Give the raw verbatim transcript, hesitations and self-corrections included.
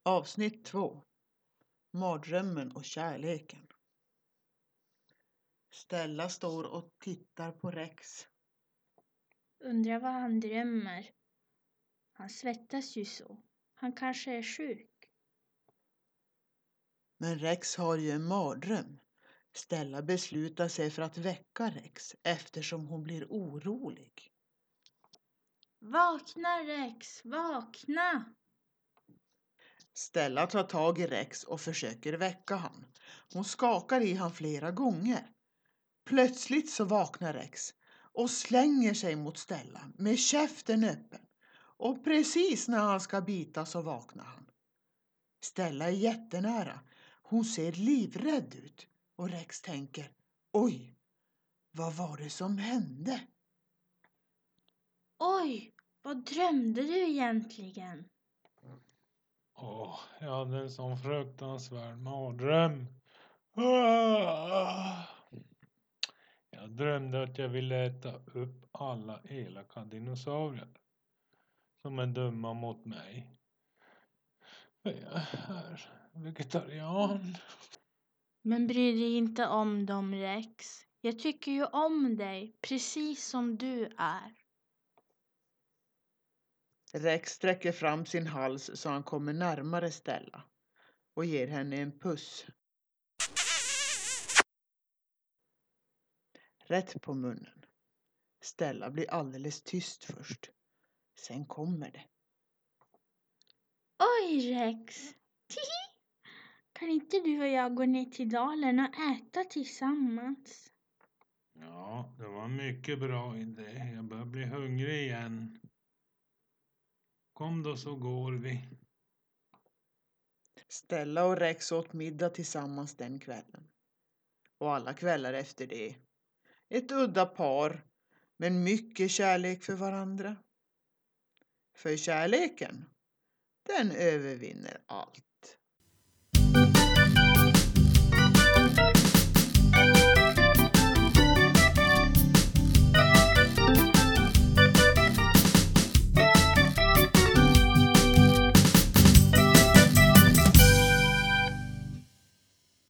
Avsnitt två. Mardrömmen och kärleken. Stella står och tittar på Rex. Undrar vad han drömmer. Han svettas ju så. Han kanske är sjuk. Men Rex har ju en mardröm. Stella beslutar sig för att väcka Rex eftersom hon blir orolig. Vakna Rex, vakna! Stella tar tag i Rex och försöker väcka han. Hon skakar i han flera gånger. Plötsligt så vaknar Rex och slänger sig mot Stella med käften öppen. Och precis när han ska bita så vaknar han. Stella är jättenära. Hon ser livrädd ut och Rex tänker, oj, vad var det som hände? Oj, vad drömde du egentligen? Åh, jag hade en sån fruktansvärd mardröm. Ah! Jag drömde att jag ville äta upp alla elaka dinosaurier som är dumma mot mig. För jag är vegetarian. Men bry dig inte om dem Rex. Jag tycker ju om dig, precis som du är. Rex sträcker fram sin hals så han kommer närmare Stella och ger henne en puss. Rätt på munnen. Stella blir alldeles tyst först. Sen kommer det. Oj Rex! Kan inte du och jag gå ner till dalen och äta tillsammans? Ja, det var en mycket bra idé. Jag börjar bli hungrig igen. Kom då så går vi. Stella och Rex åt middag tillsammans den kvällen. Och alla kvällar efter det. Ett udda par, men mycket kärlek för varandra. För kärleken, den övervinner allt.